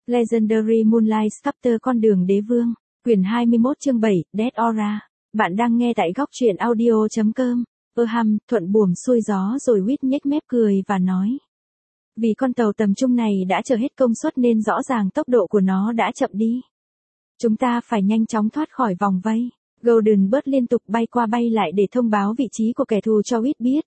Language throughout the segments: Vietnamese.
Legendary Moonlight Sculptor Con đường đế vương, quyển 21 chương 7, Dead Aura. Bạn đang nghe tại góc truyện audio.com. Thuận buồm xuôi gió rồi huýt nhếch mép cười và nói. Vì con tàu tầm trung này đã chờ hết công suất nên rõ ràng tốc độ của nó đã chậm đi. Chúng ta phải nhanh chóng thoát khỏi vòng vây. Golden Bird liên tục bay qua bay lại để thông báo vị trí của kẻ thù cho huýt biết.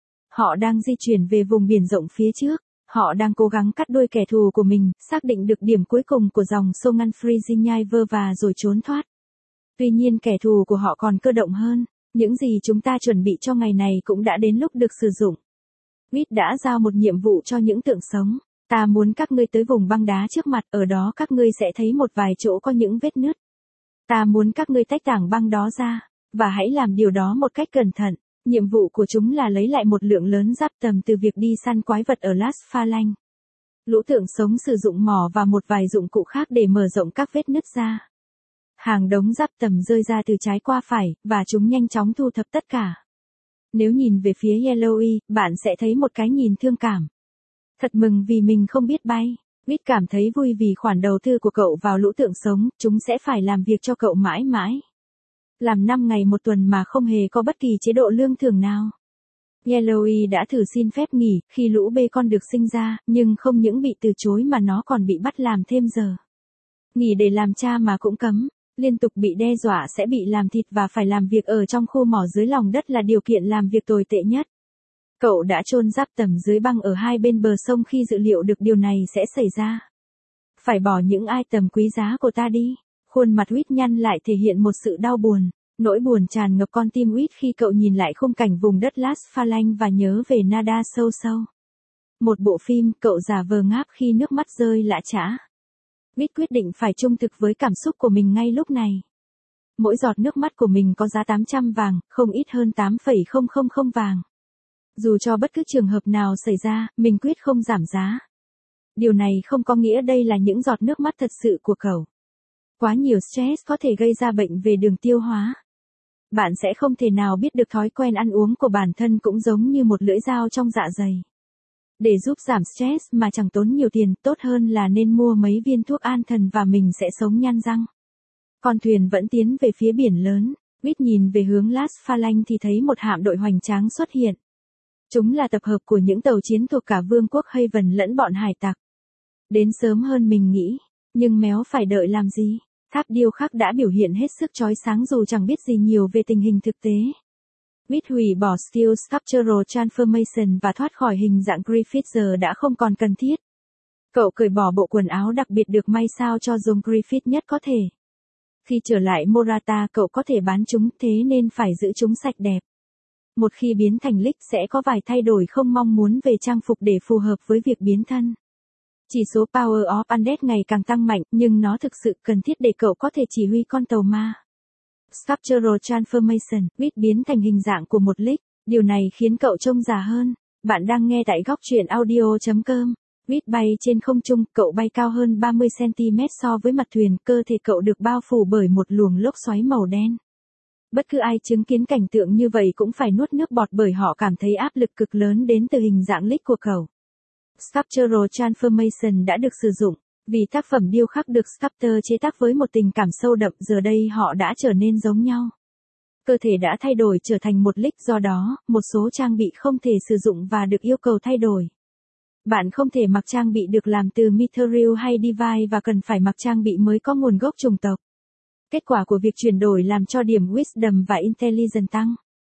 Họ đang di chuyển về vùng biển rộng phía trước. Họ đang cố gắng cắt đuôi kẻ thù của mình, xác định được điểm cuối cùng của dòng sông ngăn Frisian và rồi trốn thoát. Tuy nhiên kẻ thù của họ còn cơ động hơn. Những gì chúng ta chuẩn bị cho ngày này cũng đã đến lúc được sử dụng. Huýt đã giao một nhiệm vụ cho những tượng sống. Ta muốn các ngươi tới vùng băng đá trước mặt, ở đó các ngươi sẽ thấy một vài chỗ có những vết nứt. Ta muốn các ngươi tách tảng băng đó ra, và hãy làm điều đó một cách cẩn thận. Nhiệm vụ của chúng là lấy lại một lượng lớn giáp tầm từ việc đi săn quái vật ở Las Phalanx. Lũ tượng sống sử dụng mỏ và một vài dụng cụ khác để mở rộng các vết nứt ra. Hàng đống giáp tầm rơi ra từ trái qua phải, và chúng nhanh chóng thu thập tất cả. Nếu nhìn về phía Yellowy, bạn sẽ thấy một cái nhìn thương cảm. Thật mừng vì mình không biết bay. Huýt cảm thấy vui vì khoản đầu tư của cậu vào lũ tượng sống, chúng sẽ phải làm việc cho cậu mãi mãi. Làm 5 ngày một tuần mà không hề có bất kỳ chế độ lương thưởng nào. Yellowy đã thử xin phép nghỉ khi lũ bacon được sinh ra, nhưng không những bị từ chối mà nó còn bị bắt làm thêm giờ. Nghỉ để làm cha mà cũng cấm, liên tục bị đe dọa sẽ bị làm thịt và phải làm việc ở trong khu mỏ dưới lòng đất là điều kiện làm việc tồi tệ nhất. Cậu đã chôn giáp tầm dưới băng ở hai bên bờ sông khi dự liệu được điều này sẽ xảy ra. Phải bỏ những item quý giá của ta đi. Khuôn mặt Huýt nhăn lại thể hiện một sự đau buồn. Nỗi buồn tràn ngập con tim Huýt khi cậu nhìn lại khung cảnh vùng đất Las Phalanx và nhớ về Nada sâu sâu. Một bộ phim, cậu giả vờ ngáp khi nước mắt rơi lã chã. Huýt quyết định phải trung thực với cảm xúc của mình ngay lúc này. Mỗi giọt nước mắt của mình có giá 800 vàng, không ít hơn 8,000 vàng. Dù cho bất cứ trường hợp nào xảy ra, mình quyết không giảm giá. Điều này không có nghĩa đây là những giọt nước mắt thật sự của cậu. Quá nhiều stress có thể gây ra bệnh về đường tiêu hóa. Bạn sẽ không thể nào biết được thói quen ăn uống của bản thân cũng giống như một lưỡi dao trong dạ dày. Để giúp giảm stress mà chẳng tốn nhiều tiền, tốt hơn là nên mua mấy viên thuốc an thần và mình sẽ sống nhăn răng. Con thuyền vẫn tiến về phía biển lớn. Huýt nhìn về hướng Las Phalanx thì thấy một hạm đội hoành tráng xuất hiện. Chúng là tập hợp của những tàu chiến thuộc cả vương quốc Haven lẫn bọn hải tặc. Đến sớm hơn mình nghĩ, nhưng méo phải đợi làm gì? Tháp điêu khắc đã biểu hiện hết sức chói sáng dù chẳng biết gì nhiều về tình hình thực tế. Huýt hủy bỏ Steel Sculptural Transformation và thoát khỏi hình dạng Griffith giờ đã không còn cần thiết. Cậu cởi bỏ bộ quần áo đặc biệt được may sao cho giống Griffith nhất có thể. Khi trở lại Morata cậu có thể bán chúng, thế nên phải giữ chúng sạch đẹp. Một khi biến thành Lick sẽ có vài thay đổi không mong muốn về trang phục để phù hợp với việc biến thân. Chỉ số Power of Undead ngày càng tăng mạnh nhưng nó thực sự cần thiết để cậu có thể chỉ huy con tàu ma. Sculptural Transformation, Huýt biến thành hình dạng của một Lick, điều này khiến cậu trông già hơn. Bạn đang nghe tại góc truyện audio.com. Huýt bay trên không trung, cậu bay cao hơn 30cm so với mặt thuyền, cơ thể cậu được bao phủ bởi một luồng lốc xoáy màu đen. Bất cứ ai chứng kiến cảnh tượng như vậy cũng phải nuốt nước bọt bởi họ cảm thấy áp lực cực lớn đến từ hình dạng Lick của cậu. Sculptural Transformation đã được sử dụng, vì tác phẩm điêu khắc được sculptor chế tác với một tình cảm sâu đậm giờ đây họ đã trở nên giống nhau. Cơ thể đã thay đổi trở thành một Lick do đó, một số trang bị không thể sử dụng và được yêu cầu thay đổi. Bạn không thể mặc trang bị được làm từ Mithril hay Divine và cần phải mặc trang bị mới có nguồn gốc chủng tộc. Kết quả của việc chuyển đổi làm cho điểm Wisdom và Intelligence tăng.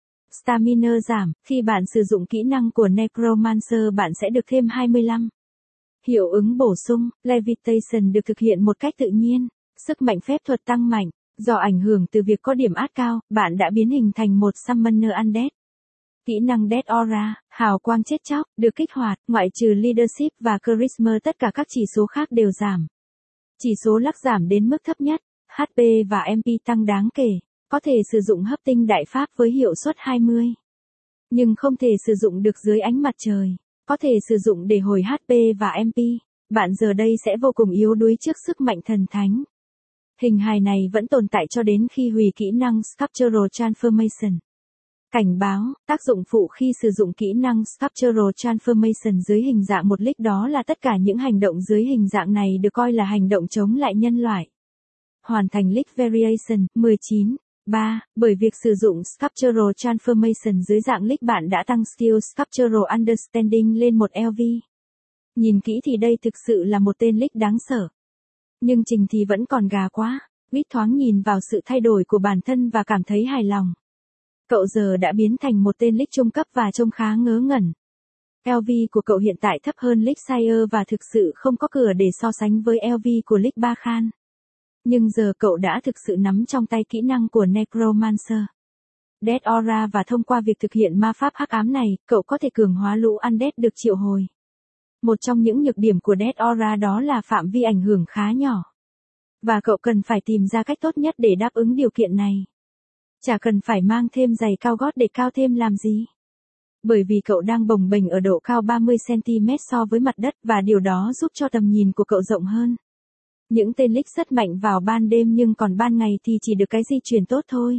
Stamina giảm, khi bạn sử dụng kỹ năng của Necromancer bạn sẽ được thêm 25. Hiệu ứng bổ sung, Levitation được thực hiện một cách tự nhiên, sức mạnh phép thuật tăng mạnh, do ảnh hưởng từ việc có điểm át cao, bạn đã biến hình thành một Summoner Undead. Kỹ năng Dead Aura, hào quang chết chóc, được kích hoạt, ngoại trừ Leadership và Charisma tất cả các chỉ số khác đều giảm. Chỉ số Luck giảm đến mức thấp nhất, HP và MP tăng đáng kể. Có thể sử dụng hấp tinh đại pháp với hiệu suất 20. Nhưng không thể sử dụng được dưới ánh mặt trời. Có thể sử dụng để hồi HP và MP. Bạn giờ đây sẽ vô cùng yếu đuối trước sức mạnh thần thánh. Hình hài này vẫn tồn tại cho đến khi hủy kỹ năng Sculptural Transformation. Cảnh báo, tác dụng phụ khi sử dụng kỹ năng Sculptural Transformation dưới hình dạng một leak, đó là tất cả những hành động dưới hình dạng này được coi là hành động chống lại nhân loại. Hoàn thành leak variation, 19. 3. Bởi việc sử dụng Sculptural Transformation dưới dạng leak, bạn đã tăng skill Sculptural Understanding lên một LV. Nhìn kỹ thì đây thực sự là một tên leak đáng sợ. Nhưng Trình thì vẫn còn gà quá. Viết thoáng nhìn vào sự thay đổi của bản thân và cảm thấy hài lòng. Cậu giờ đã biến thành một tên leak trung cấp và trông khá ngớ ngẩn. LV của cậu hiện tại thấp hơn leak Sire và thực sự không có cửa để so sánh với LV của leak Ba Khan. Nhưng giờ cậu đã thực sự nắm trong tay kỹ năng của Necromancer, Death Aura, và thông qua việc thực hiện ma pháp hắc ám này, cậu có thể cường hóa lũ Undead được triệu hồi. Một trong những nhược điểm của Death Aura đó là phạm vi ảnh hưởng khá nhỏ. Và cậu cần phải tìm ra cách tốt nhất để đáp ứng điều kiện này. Chả cần phải mang thêm giày cao gót để cao thêm làm gì. Bởi vì cậu đang bồng bềnh ở độ cao 30cm so với mặt đất, và điều đó giúp cho tầm nhìn của cậu rộng hơn. Những tên leak rất mạnh vào ban đêm, nhưng còn ban ngày thì chỉ được cái di chuyển tốt thôi.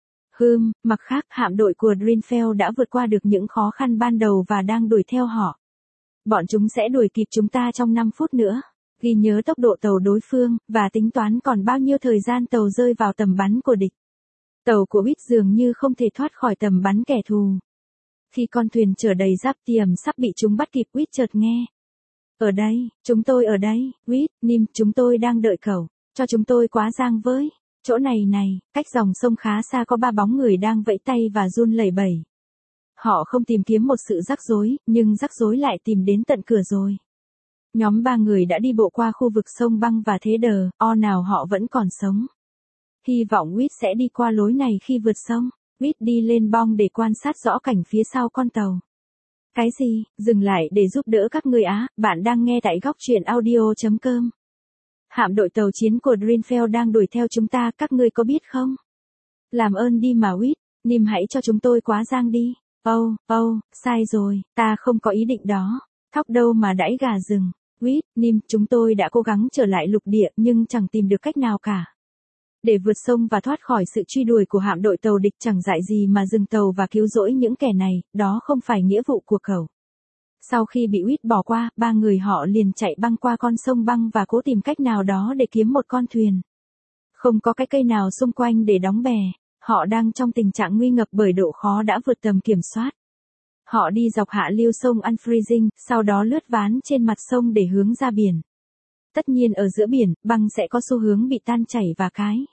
Mặt khác, hạm đội của Dreamfell đã vượt qua được những khó khăn ban đầu và đang đuổi theo họ. Bọn chúng sẽ đuổi kịp chúng ta trong 5 phút nữa. Ghi nhớ tốc độ tàu đối phương, và tính toán còn bao nhiêu thời gian tàu rơi vào tầm bắn của địch. Tàu của Wit dường như không thể thoát khỏi tầm bắn kẻ thù. Khi con thuyền chở đầy giáp tiềm sắp bị chúng bắt kịp, Wit chợt nghe. Ở đây, chúng tôi ở đây, Wit, Nim, chúng tôi đang đợi cậu, cho chúng tôi quá giang với. Chỗ này này, cách dòng sông khá xa có 3 bóng người đang vẫy tay và run lẩy bẩy. Họ không tìm kiếm một sự rắc rối, nhưng rắc rối lại tìm đến tận cửa rồi. Nhóm 3 người đã đi bộ qua khu vực sông băng và thế đờ, nào họ vẫn còn sống. Hy vọng Wit sẽ đi qua lối này khi vượt sông. Wit đi lên bong để quan sát rõ cảnh phía sau con tàu. Cái gì? Dừng lại để giúp đỡ các người á, bạn đang nghe tại góc truyện audio.com. Hạm đội tàu chiến của Dreamfell đang đuổi theo chúng ta, các ngươi có biết không? Làm ơn đi mà Wit, Nim, hãy cho chúng tôi quá giang đi. Sai rồi, ta không có ý định đó. Thóc đâu mà đãi gà rừng. Wit, Nim, chúng tôi đã cố gắng trở lại lục địa nhưng chẳng tìm được cách nào cả. Để vượt sông và thoát khỏi sự truy đuổi của hạm đội tàu địch, chẳng dại gì mà dừng tàu và cứu rỗi những kẻ này, đó không phải nghĩa vụ của cậu. Sau khi bị Wit bỏ qua, 3 người họ liền chạy băng qua con sông băng và cố tìm cách nào đó để kiếm một con thuyền. Không có cái cây nào xung quanh để đóng bè, họ đang trong tình trạng nguy ngập bởi độ khó đã vượt tầm kiểm soát. Họ đi dọc hạ lưu sông Unfreezing, sau đó lướt ván trên mặt sông để hướng ra biển. Tất nhiên ở giữa biển, băng sẽ có xu hướng bị tan chảy và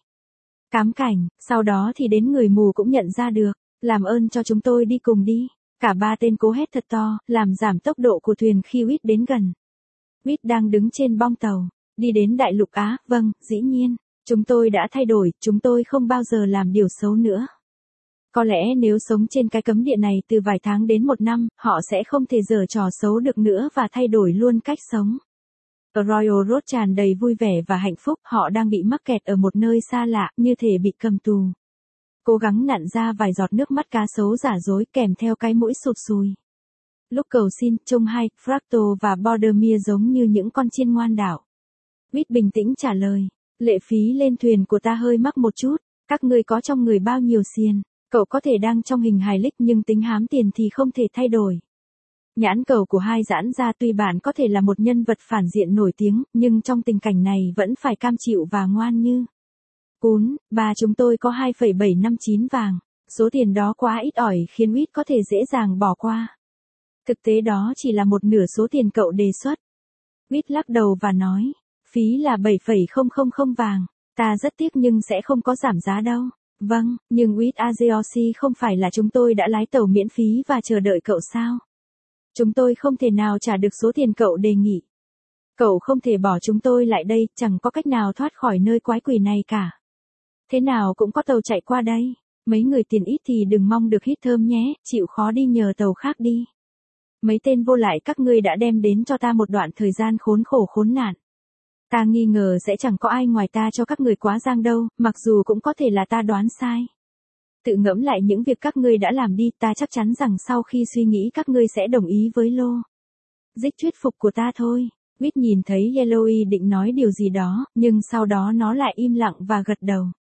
cám cảnh, sau đó thì đến người mù cũng nhận ra được. Làm ơn cho chúng tôi đi cùng đi. Cả 3 tên cố hét thật to, làm giảm tốc độ của thuyền khi Wit đến gần. Wit đang đứng trên bong tàu. Đi đến đại lục Á, vâng, dĩ nhiên. Chúng tôi đã thay đổi, chúng tôi không bao giờ làm điều xấu nữa. Có lẽ nếu sống trên cái cấm địa này từ vài tháng đến 1 năm, họ sẽ không thể giở trò xấu được nữa và thay đổi luôn cách sống. Ở Royal Road tràn đầy vui vẻ và hạnh phúc, họ đang bị mắc kẹt ở một nơi xa lạ, như thể bị cầm tù. Cố gắng nặn ra vài giọt nước mắt cá sấu giả dối kèm theo cái mũi sụt sùi. Lúc cầu xin, trông hai, Fractal và Bordermere giống như những con chiên ngoan đạo. Wit bình tĩnh trả lời, lệ phí lên thuyền của ta hơi mắc một chút, các ngươi có trong người bao nhiêu xiên, cậu có thể đang trong hình hài lick nhưng tính hám tiền thì không thể thay đổi. Nhãn cầu của hai giãn ra, tuy bạn có thể là một nhân vật phản diện nổi tiếng, nhưng trong tình cảnh này vẫn phải cam chịu và ngoan như cún. Chúng tôi có 2,759 vàng. Số tiền đó quá ít ỏi khiến Wit có thể dễ dàng bỏ qua. Thực tế đó chỉ là một nửa số tiền cậu đề xuất. Wit lắc đầu và nói, phí là 7,000 vàng. Ta rất tiếc nhưng sẽ không có giảm giá đâu. Vâng, nhưng Wit Azeosi, không phải là chúng tôi đã lái tàu miễn phí và chờ đợi cậu sao? Chúng tôi không thể nào trả được số tiền cậu đề nghị. Cậu không thể bỏ chúng tôi lại đây, chẳng có cách nào thoát khỏi nơi quái quỷ này cả. Thế nào cũng có tàu chạy qua đây. Mấy người tiền ít thì đừng mong được hít thơm nhé, chịu khó đi nhờ tàu khác đi. Mấy tên vô lại các ngươi đã đem đến cho ta một đoạn thời gian khốn khổ khốn nạn. Ta nghi ngờ sẽ chẳng có ai ngoài ta cho các người quá giang đâu, mặc dù cũng có thể là ta đoán sai. Tự ngẫm lại những việc các ngươi đã làm đi, ta chắc chắn rằng sau khi suy nghĩ các ngươi sẽ đồng ý với logic thuyết phục của ta thôi. Wit nhìn thấy Yellowy định nói điều gì đó, nhưng sau đó nó lại im lặng và gật đầu.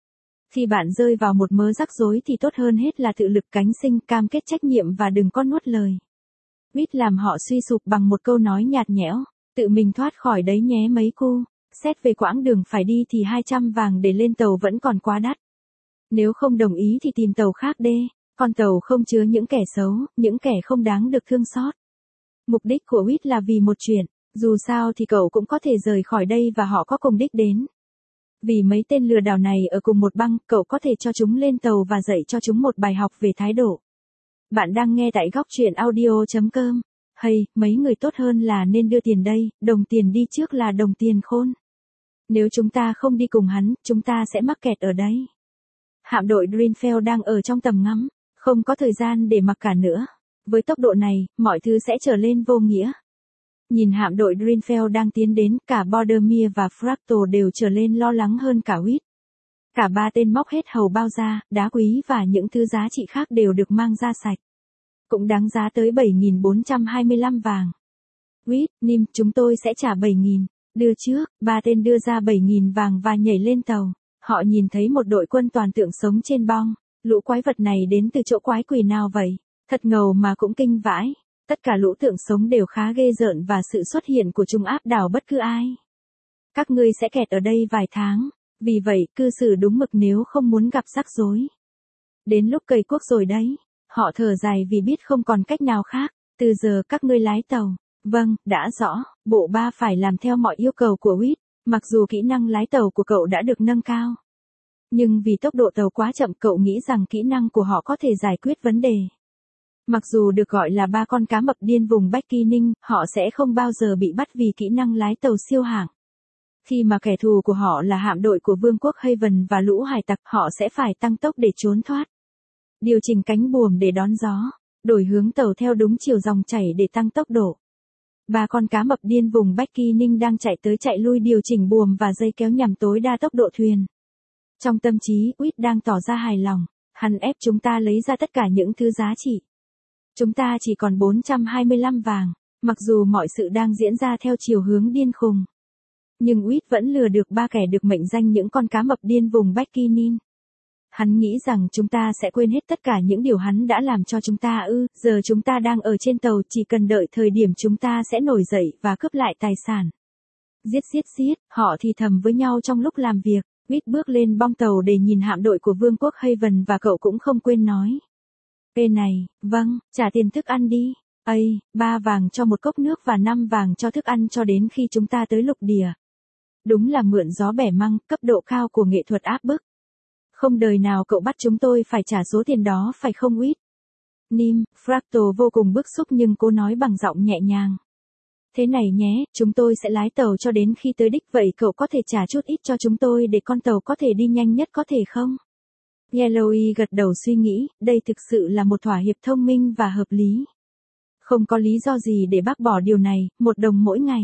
Khi bạn rơi vào một mớ rắc rối thì tốt hơn hết là tự lực cánh sinh, cam kết trách nhiệm và đừng có nuốt lời. Quýt làm họ suy sụp bằng một câu nói nhạt nhẽo, tự mình thoát khỏi đấy nhé mấy cu. Xét về quãng đường phải đi thì 200 vàng để lên tàu vẫn còn quá đắt. Nếu không đồng ý thì tìm tàu khác đê, con tàu không chứa những kẻ xấu, những kẻ không đáng được thương xót. Mục đích của Quýt là vì một chuyện, dù sao thì cậu cũng có thể rời khỏi đây và họ có cùng đích đến. Vì mấy tên lừa đảo này ở cùng một băng, cậu có thể cho chúng lên tàu và dạy cho chúng một bài học về thái độ. Bạn đang nghe tại góc truyện audio.com. Hay, mấy người tốt hơn là nên đưa tiền đây, đồng tiền đi trước là đồng tiền khôn. Nếu chúng ta không đi cùng hắn, chúng ta sẽ mắc kẹt ở đấy. Hạm đội Greenfell đang ở trong tầm ngắm, không có thời gian để mặc cả nữa. Với tốc độ này, mọi thứ sẽ trở lên vô nghĩa. Nhìn hạm đội Greenfell đang tiến đến, cả Bordermere và Fractal đều trở lên lo lắng hơn cả Quýt. Cả ba tên móc hết hầu bao da, đá quý và những thứ giá trị khác đều được mang ra sạch. Cũng đáng giá tới 7.425 vàng. Quýt, Nim, chúng tôi sẽ trả 7.000. Đưa trước, ba tên đưa ra 7.000 vàng và nhảy lên tàu. Họ nhìn thấy một đội quân toàn tượng sống trên bong. Lũ quái vật này đến từ chỗ quái quỷ nào vậy? Thật ngầu mà cũng kinh vãi. Tất cả lũ tượng sống đều khá ghê rợn và sự xuất hiện của chúng áp đảo bất cứ ai. Các ngươi sẽ kẹt ở đây vài tháng. Vì vậy, cư xử đúng mực nếu không muốn gặp rắc rối. Đến lúc cày cuốc rồi đấy. Họ thở dài vì biết không còn cách nào khác. Từ giờ các ngươi lái tàu. Vâng, đã rõ, bộ ba phải làm theo mọi yêu cầu của Quýt, mặc dù kỹ năng lái tàu của cậu đã được nâng cao. Nhưng vì tốc độ tàu quá chậm cậu nghĩ rằng kỹ năng của họ có thể giải quyết vấn đề. Mặc dù được gọi là ba con cá mập điên vùng Bikini, họ sẽ không bao giờ bị bắt vì kỹ năng lái tàu siêu hạng. Khi mà kẻ thù của họ là hạm đội của Vương quốc Haven và lũ hải tặc, họ sẽ phải tăng tốc để trốn thoát. Điều chỉnh cánh buồm để đón gió, đổi hướng tàu theo đúng chiều dòng chảy để tăng tốc độ. Ba con cá mập điên vùng Bikini đang chạy tới chạy lui điều chỉnh buồm và dây kéo nhằm tối đa tốc độ thuyền. Trong tâm trí, Quýt đang tỏ ra hài lòng, hắn ép chúng ta lấy ra tất cả những thứ giá trị. Chúng ta chỉ còn 425 vàng, mặc dù mọi sự đang diễn ra theo chiều hướng điên khùng. Nhưng Quýt vẫn lừa được ba kẻ được mệnh danh những con cá mập điên vùng Bikini. Hắn nghĩ rằng chúng ta sẽ quên hết tất cả những điều hắn đã làm cho chúng ta giờ chúng ta đang ở trên tàu chỉ cần đợi thời điểm chúng ta sẽ nổi dậy và cướp lại tài sản. Giết, họ thì thầm với nhau trong lúc làm việc, Quýt bước lên bong tàu để nhìn hạm đội của Vương quốc Haven và cậu cũng không quên nói. Ê này, vâng, trả tiền thức ăn đi. 3 vàng cho một cốc nước và 5 vàng cho thức ăn cho đến khi chúng ta tới lục địa. Đúng là mượn gió bẻ măng, cấp độ cao của nghệ thuật áp bức. Không đời nào cậu bắt chúng tôi phải trả số tiền đó phải không Quýt? Nim, Fractal vô cùng bức xúc nhưng cô nói bằng giọng nhẹ nhàng. Thế này nhé, chúng tôi sẽ lái tàu cho đến khi tới đích vậy cậu có thể trả chút ít cho chúng tôi để con tàu có thể đi nhanh nhất có thể không? Yellowy gật đầu suy nghĩ, đây thực sự là một thỏa hiệp thông minh và hợp lý. Không có lý do gì để bác bỏ điều này, 1 đồng mỗi ngày.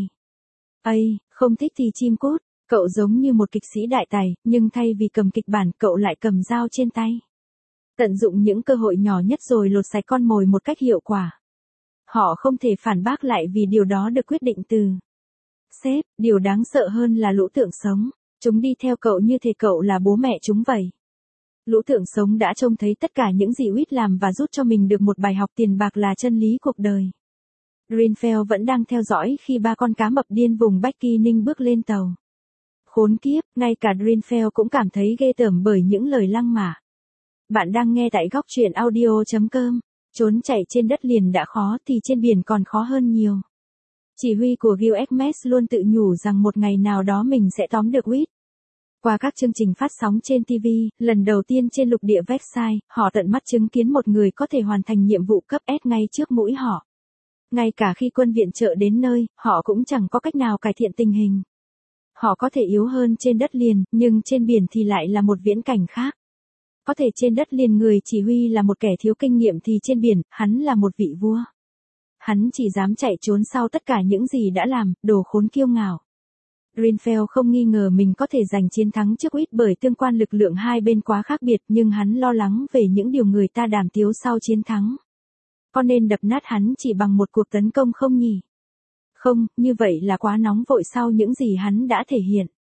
Không thích thì chim cút. Cậu giống như một kịch sĩ đại tài, nhưng thay vì cầm kịch bản, cậu lại cầm dao trên tay. Tận dụng những cơ hội nhỏ nhất rồi lột sạch con mồi một cách hiệu quả. Họ không thể phản bác lại vì điều đó được quyết định từ sếp. Điều đáng sợ hơn là lũ tượng sống. Chúng đi theo cậu như thể cậu là bố mẹ chúng vậy. Lũ tượng sống đã trông thấy tất cả những gì Quýt làm và rút cho mình được một bài học tiền bạc là chân lý cuộc đời. Greenfell vẫn đang theo dõi khi ba con cá mập điên vùng Bikini bước lên tàu. Khốn kiếp, ngay cả Greenfell cũng cảm thấy ghê tởm bởi những lời lăng mạ. Bạn đang nghe tại góc truyện audio.com. Trốn chạy trên đất liền đã khó thì trên biển còn khó hơn nhiều. Chỉ huy của Gil Ekmes luôn tự nhủ rằng một ngày nào đó mình sẽ tóm được Quýt. Qua các chương trình phát sóng trên TV, lần đầu tiên trên lục địa Versailles, họ tận mắt chứng kiến một người có thể hoàn thành nhiệm vụ cấp S ngay trước mũi họ. Ngay cả khi quân viện trợ đến nơi, họ cũng chẳng có cách nào cải thiện tình hình. Họ có thể yếu hơn trên đất liền, nhưng trên biển thì lại là một viễn cảnh khác. Có thể trên đất liền người chỉ huy là một kẻ thiếu kinh nghiệm thì trên biển, hắn là một vị vua. Hắn chỉ dám chạy trốn sau tất cả những gì đã làm, đồ khốn kiêu ngạo. Greenfell không nghi ngờ mình có thể giành chiến thắng trước Quýt bởi tương quan lực lượng hai bên quá khác biệt nhưng hắn lo lắng về những điều người ta đàm tiếu sau chiến thắng. Có nên đập nát hắn chỉ bằng một cuộc tấn công không nhỉ? Không, như vậy là quá nóng vội sau những gì hắn đã thể hiện.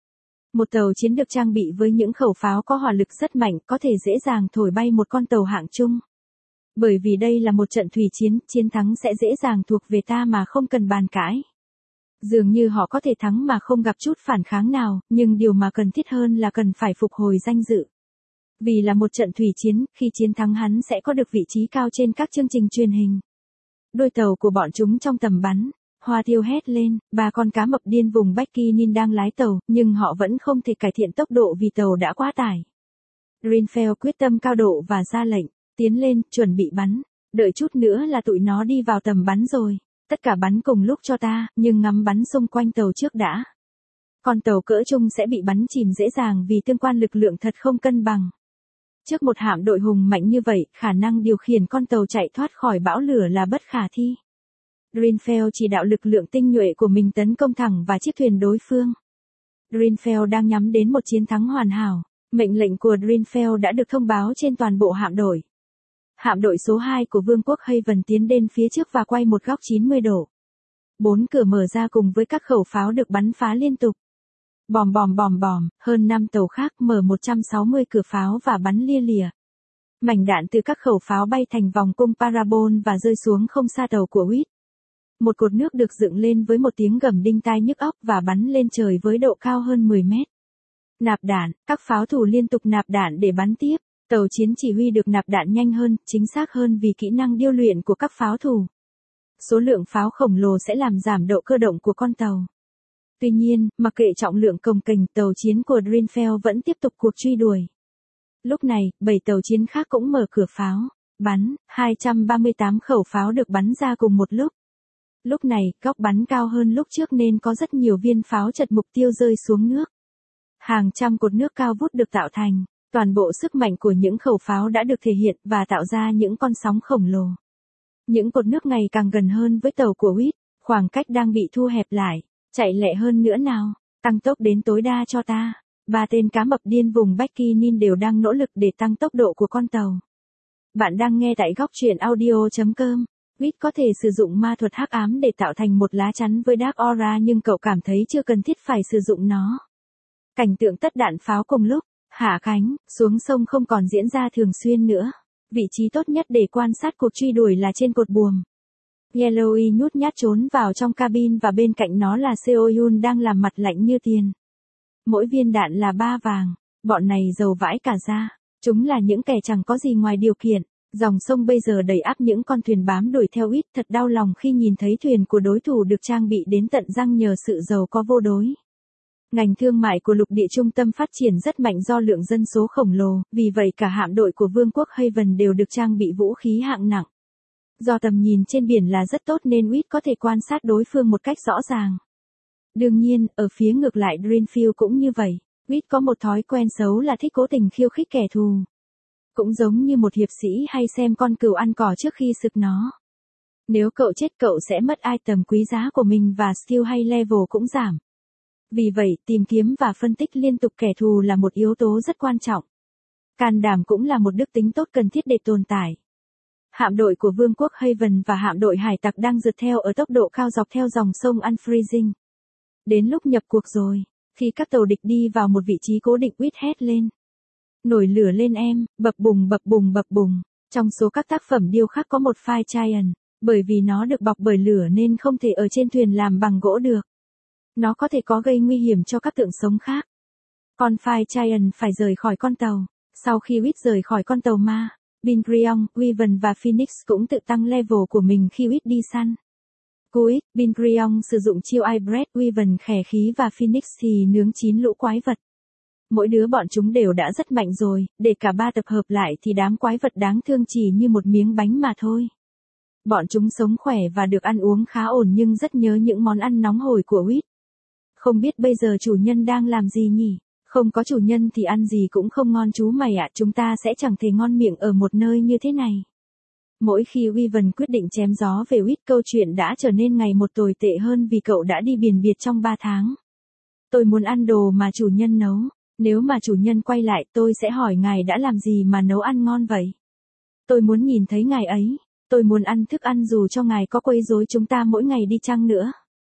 Một tàu chiến được trang bị với những khẩu pháo có hỏa lực rất mạnh có thể dễ dàng thổi bay một con tàu hạng trung. Bởi vì đây là một trận thủy chiến, chiến thắng sẽ dễ dàng thuộc về ta mà không cần bàn cãi. Dường như họ có thể thắng mà không gặp chút phản kháng nào, nhưng điều mà cần thiết hơn là cần phải phục hồi danh dự. Vì là một trận thủy chiến, khi chiến thắng hắn sẽ có được vị trí cao trên các chương trình truyền hình. Đôi tàu của bọn chúng trong tầm bắn. Hoa Tiêu hét lên, 3 con cá mập điên vùng Bikinin đang lái tàu, nhưng họ vẫn không thể cải thiện tốc độ vì tàu đã quá tải. Greenfield quyết tâm cao độ và ra lệnh, tiến lên, chuẩn bị bắn. Đợi chút nữa là tụi nó đi vào tầm bắn rồi. Tất cả bắn cùng lúc cho ta, nhưng ngắm bắn xung quanh tàu trước đã. Con tàu cỡ trung sẽ bị bắn chìm dễ dàng vì tương quan lực lượng thật không cân bằng. Trước một hạm đội hùng mạnh như vậy, khả năng điều khiển con tàu chạy thoát khỏi bão lửa là bất khả thi. Greenfield chỉ đạo lực lượng tinh nhuệ của mình tấn công thẳng vào chiếc thuyền đối phương. Greenfield đang nhắm đến một chiến thắng hoàn hảo. Mệnh lệnh của Greenfield đã được thông báo trên toàn bộ hạm đội. Hạm đội số 2 của Vương quốc Haven tiến đến phía trước và quay một góc 90 độ. 4 cửa mở ra cùng với các khẩu pháo được bắn phá liên tục. Bòm bòm bòm bòm, hơn 5 tàu khác mở 160 cửa pháo và bắn lia lịa. Mảnh đạn từ các khẩu pháo bay thành vòng cung parabol và rơi xuống không xa tàu của Witt. Một cột nước được dựng lên với một tiếng gầm đinh tai nhức óc và bắn lên trời với độ cao hơn 10 mét. Nạp đạn, các pháo thủ liên tục nạp đạn để bắn tiếp. Tàu chiến chỉ huy được nạp đạn nhanh hơn, chính xác hơn vì kỹ năng điêu luyện của các pháo thủ. Số lượng pháo khổng lồ sẽ làm giảm độ cơ động của con tàu. Tuy nhiên, mặc kệ trọng lượng cồng kềnh, tàu chiến của Greenfield vẫn tiếp tục cuộc truy đuổi. Lúc này, 7 tàu chiến khác cũng mở cửa pháo. Bắn, 238 khẩu pháo được bắn ra cùng một lúc. Lúc này, góc bắn cao hơn lúc trước nên có rất nhiều viên pháo chật mục tiêu rơi xuống nước. Hàng trăm cột nước cao vút được tạo thành. Toàn bộ sức mạnh của những khẩu pháo đã được thể hiện và tạo ra những con sóng khổng lồ. Những cột nước ngày càng gần hơn với tàu của Witt, khoảng cách đang bị thu hẹp lại. Chạy lẹ hơn nữa nào, tăng tốc đến tối đa cho ta. 3 tên cá mập điên vùng Bikinin đều đang nỗ lực để tăng tốc độ của con tàu. Bạn đang nghe tại góc truyện audio.com. Witt có thể sử dụng ma thuật hắc ám để tạo thành một lá chắn với Dark Aura nhưng cậu cảm thấy chưa cần thiết phải sử dụng nó. Cảnh tượng tất đạn pháo cùng lúc, hạ cánh, xuống sông không còn diễn ra thường xuyên nữa. Vị trí tốt nhất để quan sát cuộc truy đuổi là trên cột buồm. Yellowy nhút nhát trốn vào trong cabin và bên cạnh nó là Seoyun đang làm mặt lạnh như tiền. Mỗi viên đạn là 3 vàng, bọn này giàu vãi cả ra. Chúng là những kẻ chẳng có gì ngoài điều kiện. Dòng sông bây giờ đầy ắp những con thuyền bám đuổi theo Witt, thật đau lòng khi nhìn thấy thuyền của đối thủ được trang bị đến tận răng nhờ sự giàu có vô đối. Ngành thương mại của lục địa trung tâm phát triển rất mạnh do lượng dân số khổng lồ, vì vậy cả hạm đội của Vương quốc Haven đều được trang bị vũ khí hạng nặng. Do tầm nhìn trên biển là rất tốt nên Witt có thể quan sát đối phương một cách rõ ràng. Đương nhiên, ở phía ngược lại Greenfield cũng như vậy. Witt có một thói quen xấu là thích cố tình khiêu khích kẻ thù. Cũng giống như một hiệp sĩ hay xem con cừu ăn cỏ trước khi sực nó. Nếu cậu chết cậu sẽ mất item quý giá của mình và skill hay level cũng giảm. Vì vậy, tìm kiếm và phân tích liên tục kẻ thù là một yếu tố rất quan trọng. Can đảm cũng là một đức tính tốt cần thiết để tồn tại. Hạm đội của Vương quốc Haven và hạm đội hải tặc đang rượt theo ở tốc độ cao dọc theo dòng sông Unfreezing. Đến lúc nhập cuộc rồi, khi các tàu địch đi vào một vị trí cố định, Witt hét lên. Nổi lửa lên em, bập bùng bập bùng bập bùng. Trong số các tác phẩm điêu khắc có một Fire Giant, bởi vì nó được bọc bởi lửa nên không thể ở trên thuyền làm bằng gỗ được. Nó có thể có gây nguy hiểm cho các tượng sống khác. Con Fire Giant phải rời khỏi con tàu. Sau khi Witt rời khỏi con tàu ma, Bingrion, Wyvern và Phoenix cũng tự tăng level của mình khi Witt đi săn. Kuik, Bingrion sử dụng chiêu Eyebreath, Wyvern khè khí và Phoenix thì nướng chín lũ quái vật. Mỗi đứa bọn chúng đều đã rất mạnh rồi, để cả ba tập hợp lại thì đám quái vật đáng thương chỉ như một miếng bánh mà thôi. Bọn chúng sống khỏe và được ăn uống khá ổn nhưng rất nhớ những món ăn nóng hổi của Witt. Không biết bây giờ chủ nhân đang làm gì nhỉ? Không có chủ nhân thì ăn gì cũng không ngon chú mày ạ, chúng ta sẽ chẳng thể ngon miệng ở một nơi như thế này. Mỗi khi Wyvern quyết định chém gió về Witt, câu chuyện đã trở nên ngày một tồi tệ hơn vì cậu đã đi biển biệt trong 3 tháng. Tôi muốn ăn đồ mà chủ nhân nấu. Nếu mà chủ nhân quay lại tôi sẽ hỏi ngài đã làm gì mà nấu ăn ngon vậy. Tôi muốn nhìn thấy ngài ấy. Tôi muốn ăn thức ăn dù cho ngài có quấy rối chúng ta mỗi ngày đi chăng nữa.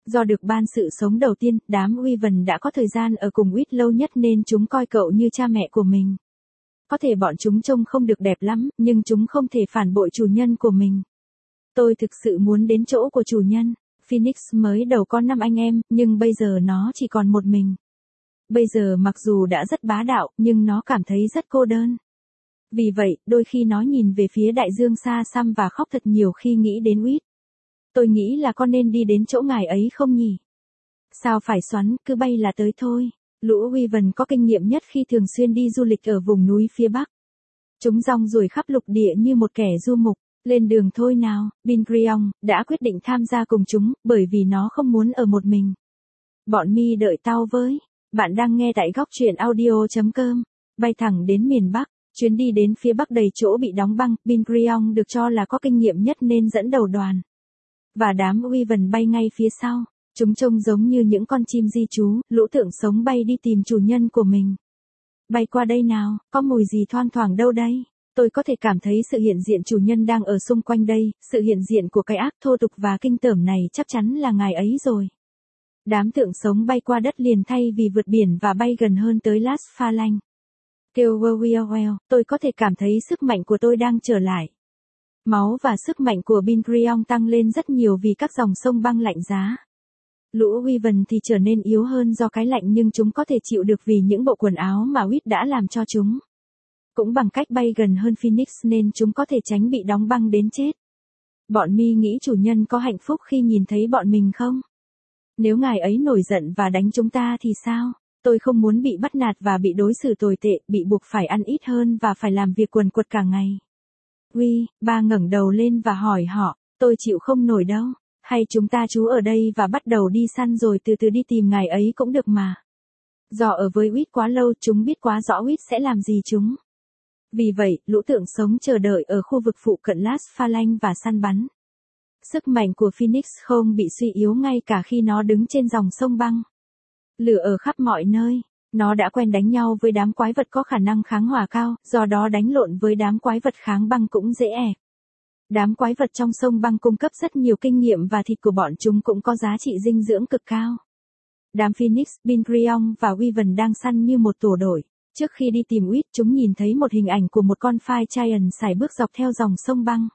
Do được ban sự sống đầu tiên, đám Wyvern đã có thời gian ở cùng Whit lâu nhất nên chúng coi cậu như cha mẹ của mình. Có thể bọn chúng trông không được đẹp lắm, nhưng chúng không thể phản bội chủ nhân của mình. Tôi thực sự muốn đến chỗ của chủ nhân. Phoenix mới đầu có 5 anh em, nhưng bây giờ nó chỉ còn một mình. Bây giờ mặc dù đã rất bá đạo, nhưng nó cảm thấy rất cô đơn. Vì vậy, đôi khi nó nhìn về phía đại dương xa xăm và khóc thật nhiều khi nghĩ đến Whit. Tôi nghĩ là con nên đi đến chỗ ngài ấy không nhỉ? Sao phải xoắn, cứ bay là tới thôi. Lũ Wyvern có kinh nghiệm nhất khi thường xuyên đi du lịch ở vùng núi phía Bắc. Chúng rong ruổi khắp lục địa như một kẻ du mục. Lên đường thôi nào, Bingriong đã quyết định tham gia cùng chúng, bởi vì nó không muốn ở một mình. Bọn mi đợi tao với. Bạn đang nghe tại góc truyện audio.com. Bay thẳng đến miền Bắc, chuyến đi đến phía Bắc đầy chỗ bị đóng băng, Bingriong được cho là có kinh nghiệm nhất nên dẫn đầu đoàn. Và đám Wyvern bay ngay phía sau. Chúng trông giống như những con chim di trú, lũ tượng sống bay đi tìm chủ nhân của mình. Bay qua đây nào, có mùi gì thoang thoảng đâu đây? Tôi có thể cảm thấy sự hiện diện chủ nhân đang ở xung quanh đây, sự hiện diện của cái ác thô tục và kinh tởm này chắc chắn là ngài ấy rồi. Đám tượng sống bay qua đất liền thay vì vượt biển và bay gần hơn tới Las Phalanx. Kêu well, tôi có thể cảm thấy sức mạnh của tôi đang trở lại. Máu và sức mạnh của Bingriong tăng lên rất nhiều vì các dòng sông băng lạnh giá. Lũ Wyvern thì trở nên yếu hơn do cái lạnh nhưng chúng có thể chịu được vì những bộ quần áo mà Whit đã làm cho chúng. Cũng bằng cách bay gần hơn Phoenix nên chúng có thể tránh bị đóng băng đến chết. Bọn mi nghĩ chủ nhân có hạnh phúc khi nhìn thấy bọn mình không? Nếu ngài ấy nổi giận và đánh chúng ta thì sao? Tôi không muốn bị bắt nạt và bị đối xử tồi tệ, bị buộc phải ăn ít hơn và phải làm việc quần quật cả ngày. Ba ngẩng đầu lên và hỏi họ, tôi chịu không nổi đâu. Hay chúng ta trú ở đây và bắt đầu đi săn rồi từ từ đi tìm ngài ấy cũng được mà. Do ở với Whit quá lâu chúng biết quá rõ Whit sẽ làm gì chúng. Vì vậy, lũ tượng sống chờ đợi ở khu vực phụ cận Las Phalanx và săn bắn. Sức mạnh của Phoenix không bị suy yếu ngay cả khi nó đứng trên dòng sông băng. Lửa ở khắp mọi nơi. Nó đã quen đánh nhau với đám quái vật có khả năng kháng hỏa cao, do đó đánh lộn với đám quái vật kháng băng cũng dễ ẻ. Đám quái vật trong sông băng cung cấp rất nhiều kinh nghiệm và thịt của bọn chúng cũng có giá trị dinh dưỡng cực cao. Đám Phoenix, Bingriong và Wyvern đang săn như một tổ đội. Trước khi đi tìm Whit, chúng nhìn thấy một hình ảnh của một con Fire Giant sải bước dọc theo dòng sông băng.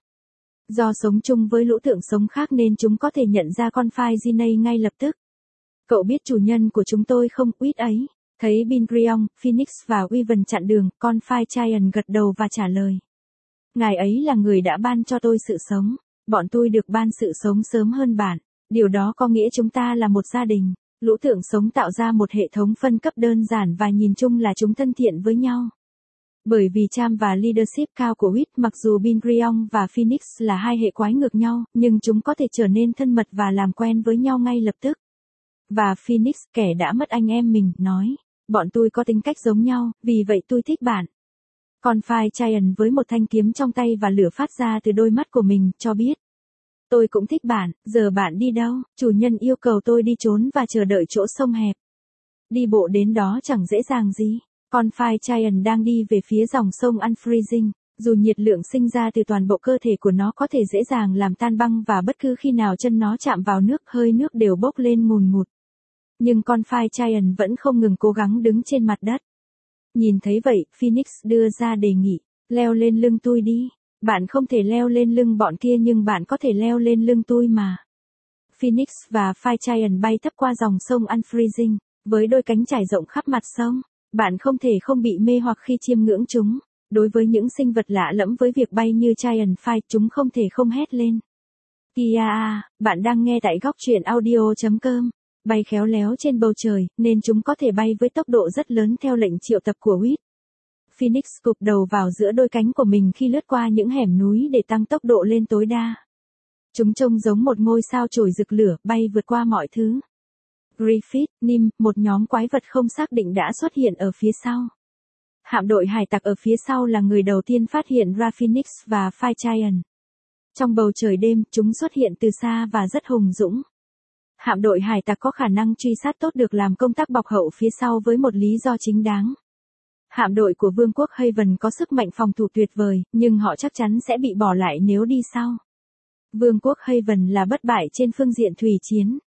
Do sống chung với lũ tượng sống khác nên chúng có thể nhận ra con Fire Giant ngay lập tức. Cậu biết chủ nhân của chúng tôi không, Whit ấy? Thấy Bingriong, Phoenix và Wyvern chặn đường, con Fire Giant gật đầu và trả lời. Ngài ấy là người đã ban cho tôi sự sống. Bọn tôi được ban sự sống sớm hơn bạn. Điều đó có nghĩa chúng ta là một gia đình. Lũ tượng sống tạo ra một hệ thống phân cấp đơn giản và nhìn chung là chúng thân thiện với nhau. Bởi vì charm và leadership cao của Whit, mặc dù Bingriong và Phoenix là hai hệ quái ngược nhau, nhưng chúng có thể trở nên thân mật và làm quen với nhau ngay lập tức. Và Phoenix, kẻ đã mất anh em mình, nói, bọn tôi có tính cách giống nhau, vì vậy tôi thích bạn. Còn Fire Giant với một thanh kiếm trong tay và lửa phát ra từ đôi mắt của mình, cho biết. Tôi cũng thích bạn, giờ bạn đi đâu? Chủ nhân yêu cầu tôi đi trốn và chờ đợi chỗ sông hẹp. Đi bộ đến đó chẳng dễ dàng gì. Con Fire Giant đang đi về phía dòng sông Unfreezing. Dù nhiệt lượng sinh ra từ toàn bộ cơ thể của nó có thể dễ dàng làm tan băng và bất cứ khi nào chân nó chạm vào nước, hơi nước đều bốc lên ngùn ngụt. Nhưng con Fire Giant vẫn không ngừng cố gắng đứng trên mặt đất. Nhìn thấy vậy, Phoenix đưa ra đề nghị, leo lên lưng tôi đi. Bạn không thể leo lên lưng bọn kia nhưng bạn có thể leo lên lưng tôi mà. Phoenix và Fire Giant bay thấp qua dòng sông Unfreezing, với đôi cánh trải rộng khắp mặt sông. Bạn không thể không bị mê hoặc khi chiêm ngưỡng chúng. Đối với những sinh vật lạ lẫm với việc bay như Giant Fire, chúng không thể không hét lên. Kia, bạn đang nghe tại góc truyện audio.com. Bay khéo léo trên bầu trời, nên chúng có thể bay với tốc độ rất lớn theo lệnh triệu tập của Whit. Phoenix cụp đầu vào giữa đôi cánh của mình khi lướt qua những hẻm núi để tăng tốc độ lên tối đa. Chúng trông giống một ngôi sao chổi rực lửa, bay vượt qua mọi thứ. Griffith, Nim, một nhóm quái vật không xác định đã xuất hiện ở phía sau. Hạm đội hải tặc ở phía sau là người đầu tiên phát hiện ra Phoenix và Fire Giant. Trong bầu trời đêm, chúng xuất hiện từ xa và rất hùng dũng. Hạm đội hải tặc có khả năng truy sát tốt được làm công tác bọc hậu phía sau với một lý do chính đáng. Hạm đội của Vương quốc Haven có sức mạnh phòng thủ tuyệt vời, nhưng họ chắc chắn sẽ bị bỏ lại nếu đi sau. Vương quốc Haven là bất bại trên phương diện thủy chiến.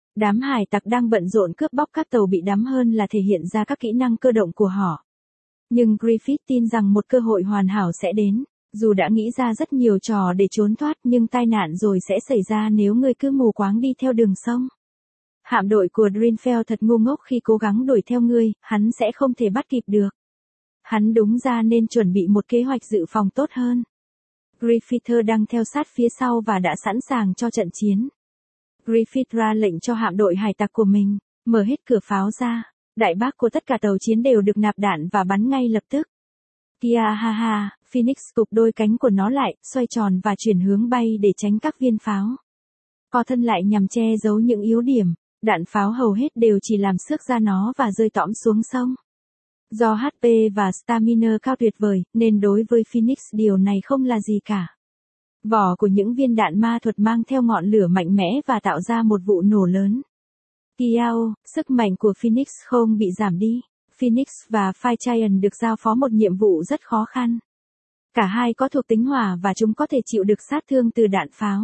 Đám hải tặc đang bận rộn cướp bóc các tàu bị đắm hơn là thể hiện ra các kỹ năng cơ động của họ. Nhưng Griffith tin rằng một cơ hội hoàn hảo sẽ đến. Dù đã nghĩ ra rất nhiều trò để trốn thoát nhưng tai nạn rồi sẽ xảy ra nếu ngươi cứ mù quáng đi theo đường sông. Hạm đội của Drinfeld thật ngu ngốc khi cố gắng đuổi theo ngươi, hắn sẽ không thể bắt kịp được. Hắn đúng ra nên chuẩn bị một kế hoạch dự phòng tốt hơn. Griffith đang theo sát phía sau và đã sẵn sàng cho trận chiến. Griffith ra lệnh cho hạm đội hải tặc của mình, mở hết cửa pháo ra. Đại bác của tất cả tàu chiến đều được nạp đạn và bắn ngay lập tức. Kia ha ha, Phoenix cụp đôi cánh của nó lại, xoay tròn và chuyển hướng bay để tránh các viên pháo. Co thân lại nhằm che giấu những yếu điểm, đạn pháo hầu hết đều chỉ làm xước ra nó và rơi tõm xuống sông. Do HP và stamina cao tuyệt vời, nên đối với Phoenix điều này không là gì cả. Vỏ của những viên đạn ma thuật mang theo ngọn lửa mạnh mẽ và tạo ra một vụ nổ lớn. Kiao, sức mạnh của Phoenix không bị giảm đi. Phoenix và Fire Giant được giao phó một nhiệm vụ rất khó khăn. Cả hai có thuộc tính hỏa và chúng có thể chịu được sát thương từ đạn pháo.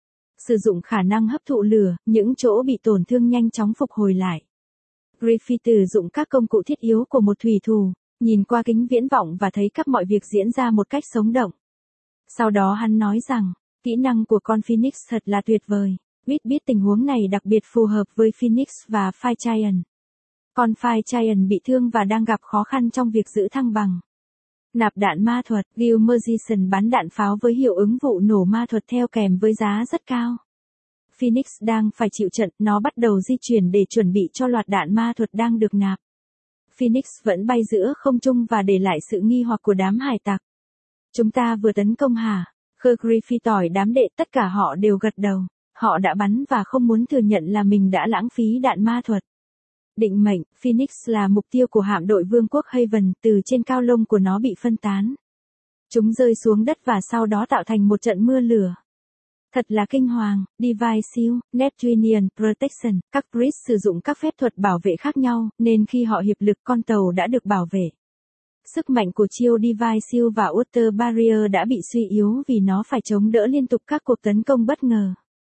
Sử dụng khả năng hấp thụ lửa, những chỗ bị tổn thương nhanh chóng phục hồi lại. Griffith sử dụng các công cụ thiết yếu của một thủy thủ, nhìn qua kính viễn vọng và thấy các mọi việc diễn ra một cách sống động. Sau đó hắn nói rằng, kỹ năng của con Phoenix thật là tuyệt vời. Biết tình huống này đặc biệt phù hợp với Phoenix và Fire Giant. Con Fire Giant bị thương và đang gặp khó khăn trong việc giữ thăng bằng. Nạp đạn ma thuật, Gil Magician bắn đạn pháo với hiệu ứng vụ nổ ma thuật theo kèm với giá rất cao. Phoenix đang phải chịu trận, nó bắt đầu di chuyển để chuẩn bị cho loạt đạn ma thuật đang được nạp. Phoenix vẫn bay giữa không trung và để lại sự nghi hoặc của đám hải tặc. Chúng ta vừa tấn công hả? Griffith tỏi đám đệ, tất cả họ đều gật đầu. Họ đã bắn và không muốn thừa nhận là mình đã lãng phí đạn ma thuật. Định mệnh, Phoenix là mục tiêu của hạm đội Vương quốc Haven, từ trên cao lông của nó bị phân tán. Chúng rơi xuống đất và sau đó tạo thành một trận mưa lửa. Thật là kinh hoàng, Divine Shield, Neptunian Protection, các priest sử dụng các phép thuật bảo vệ khác nhau, nên khi họ hiệp lực con tàu đã được bảo vệ. Sức mạnh của chiêu Divine Shield và Water Barrier đã bị suy yếu vì nó phải chống đỡ liên tục các cuộc tấn công bất ngờ.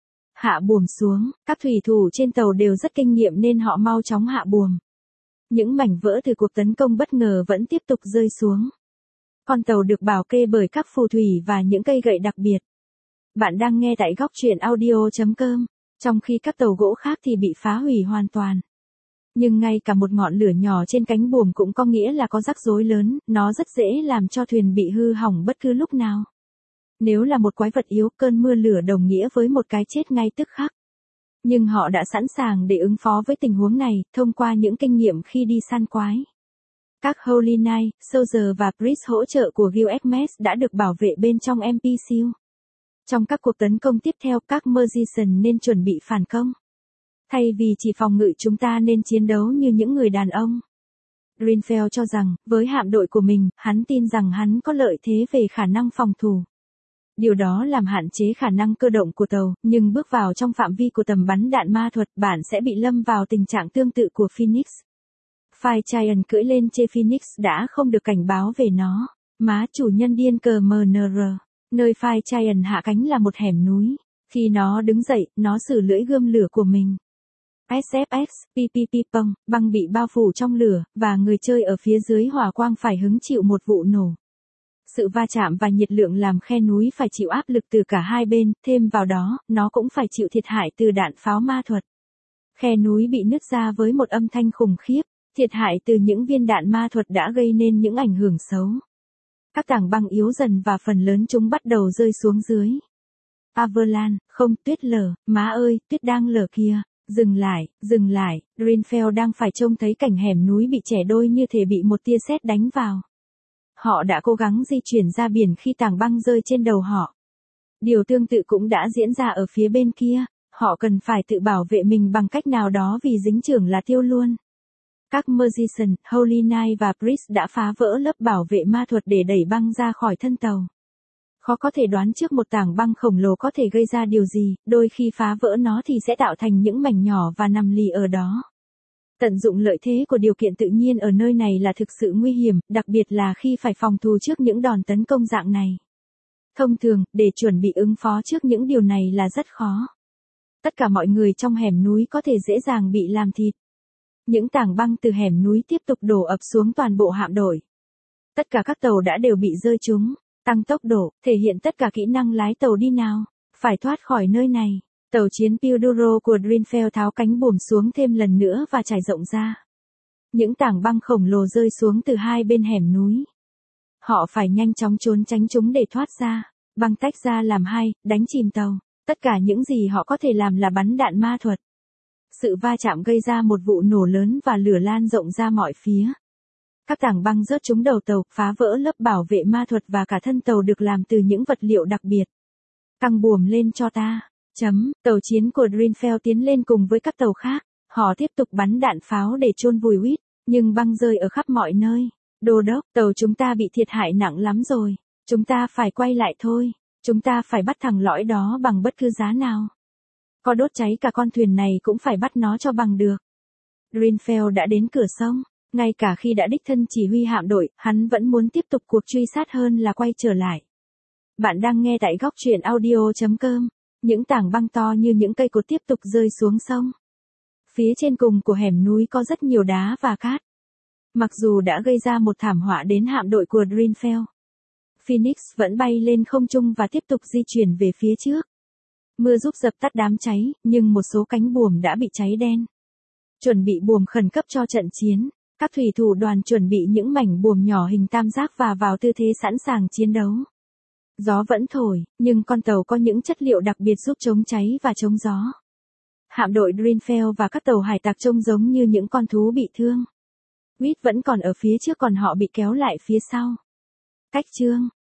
Hạ buồm xuống, các thủy thủ trên tàu đều rất kinh nghiệm nên họ mau chóng hạ buồm. Những mảnh vỡ từ cuộc tấn công bất ngờ vẫn tiếp tục rơi xuống. Con tàu được bảo kê bởi các phù thủy và những cây gậy đặc biệt. Bạn đang nghe tại góc truyện audio.com, trong khi các tàu gỗ khác thì bị phá hủy hoàn toàn. Nhưng ngay cả một ngọn lửa nhỏ trên cánh buồm cũng có nghĩa là có rắc rối lớn, nó rất dễ làm cho thuyền bị hư hỏng bất cứ lúc nào. Nếu là một quái vật yếu, cơn mưa lửa đồng nghĩa với một cái chết ngay tức khắc. Nhưng họ đã sẵn sàng để ứng phó với tình huống này, thông qua những kinh nghiệm khi đi săn quái. Các Holy Knight, Soldier và Priest hỗ trợ của Gil Hermes đã được bảo vệ bên trong MP Shield. Trong các cuộc tấn công tiếp theo, các Magician nên chuẩn bị phản công. Thay vì chỉ phòng ngự, chúng ta nên chiến đấu như những người đàn ông. Drinfeld cho rằng, với hạm đội của mình, hắn tin rằng hắn có lợi thế về khả năng phòng thủ. Điều đó làm hạn chế khả năng cơ động của tàu, nhưng bước vào trong phạm vi của tầm bắn đạn ma thuật, bạn sẽ bị lâm vào tình trạng tương tự của Phoenix. Fire Giant cưỡi lên chê Phoenix đã không được cảnh báo về nó. Má chủ nhân điên cờ MNR. Nơi Fire Giant hạ cánh là một hẻm núi. Khi nó đứng dậy, nó sử lưỡi gươm lửa của mình. SFX, PPP băng bị bao phủ trong lửa, và người chơi ở phía dưới hỏa quang phải hứng chịu một vụ nổ. Sự va chạm và nhiệt lượng làm khe núi phải chịu áp lực từ cả hai bên, thêm vào đó, nó cũng phải chịu thiệt hại từ đạn pháo ma thuật. Khe núi bị nứt ra với một âm thanh khủng khiếp, thiệt hại từ những viên đạn ma thuật đã gây nên những ảnh hưởng xấu. Các tảng băng yếu dần và phần lớn chúng bắt đầu rơi xuống dưới. Avalanche, không, tuyết lở, má ơi, tuyết đang lở kìa. Dừng lại, Drinfeld đang phải trông thấy cảnh hẻm núi bị chẻ đôi như thể bị một tia sét đánh vào. Họ đã cố gắng di chuyển ra biển khi tảng băng rơi trên đầu họ. Điều tương tự cũng đã diễn ra ở phía bên kia, họ cần phải tự bảo vệ mình bằng cách nào đó vì dính chưởng là tiêu luôn. Các Magician, Holy Knight và Priest đã phá vỡ lớp bảo vệ ma thuật để đẩy băng ra khỏi thân tàu. Khó có thể đoán trước một tảng băng khổng lồ có thể gây ra điều gì, đôi khi phá vỡ nó thì sẽ tạo thành những mảnh nhỏ và nằm lì ở đó. Tận dụng lợi thế của điều kiện tự nhiên ở nơi này là thực sự nguy hiểm, đặc biệt là khi phải phòng thủ trước những đòn tấn công dạng này. Thông thường, để chuẩn bị ứng phó trước những điều này là rất khó. Tất cả mọi người trong hẻm núi có thể dễ dàng bị làm thịt. Những tảng băng từ hẻm núi tiếp tục đổ ập xuống toàn bộ hạm đội. Tất cả các tàu đã đều bị rơi trúng, tăng tốc độ, thể hiện tất cả kỹ năng lái tàu đi nào, phải thoát khỏi nơi này. Tàu chiến Pilduro của Greenfell tháo cánh buồm xuống thêm lần nữa và trải rộng ra. Những tảng băng khổng lồ rơi xuống từ hai bên hẻm núi. Họ phải nhanh chóng trốn tránh chúng để thoát ra. Băng tách ra làm hai, đánh chìm tàu. Tất cả những gì họ có thể làm là bắn đạn ma thuật. Sự va chạm gây ra một vụ nổ lớn và lửa lan rộng ra mọi phía. Các tảng băng rớt trúng đầu tàu, phá vỡ lớp bảo vệ ma thuật và cả thân tàu được làm từ những vật liệu đặc biệt. Căng buồm lên cho ta. Tàu chiến của Greenfell tiến lên cùng với các tàu khác. Họ tiếp tục bắn đạn pháo để chôn vùi Whit, nhưng băng rơi ở khắp mọi nơi. Đô đốc, tàu chúng ta bị thiệt hại nặng lắm rồi. Chúng ta phải quay lại thôi. Chúng ta phải bắt thằng lõi đó bằng bất cứ giá nào. Có đốt cháy cả con thuyền này cũng phải bắt nó cho bằng được. Greenfell đã đến cửa sông. Ngay cả khi đã đích thân chỉ huy hạm đội, hắn vẫn muốn tiếp tục cuộc truy sát hơn là quay trở lại. Bạn đang nghe tại góc truyện audio.com. Những tảng băng to như những cây cột tiếp tục rơi xuống sông. Phía trên cùng của hẻm núi có rất nhiều đá và cát. Mặc dù đã gây ra một thảm họa đến hạm đội của Greenfell, Phoenix vẫn bay lên không trung và tiếp tục di chuyển về phía trước. Mưa giúp dập tắt đám cháy, nhưng một số cánh buồm đã bị cháy đen. Chuẩn bị buồm khẩn cấp cho trận chiến. Các thủy thủ đoàn chuẩn bị những mảnh buồm nhỏ hình tam giác và vào tư thế sẵn sàng chiến đấu. Gió vẫn thổi, nhưng con tàu có những chất liệu đặc biệt giúp chống cháy và chống gió. Hạm đội Greenfell và các tàu hải tặc trông giống như những con thú bị thương. Whit vẫn còn ở phía trước còn họ bị kéo lại phía sau. Cách chương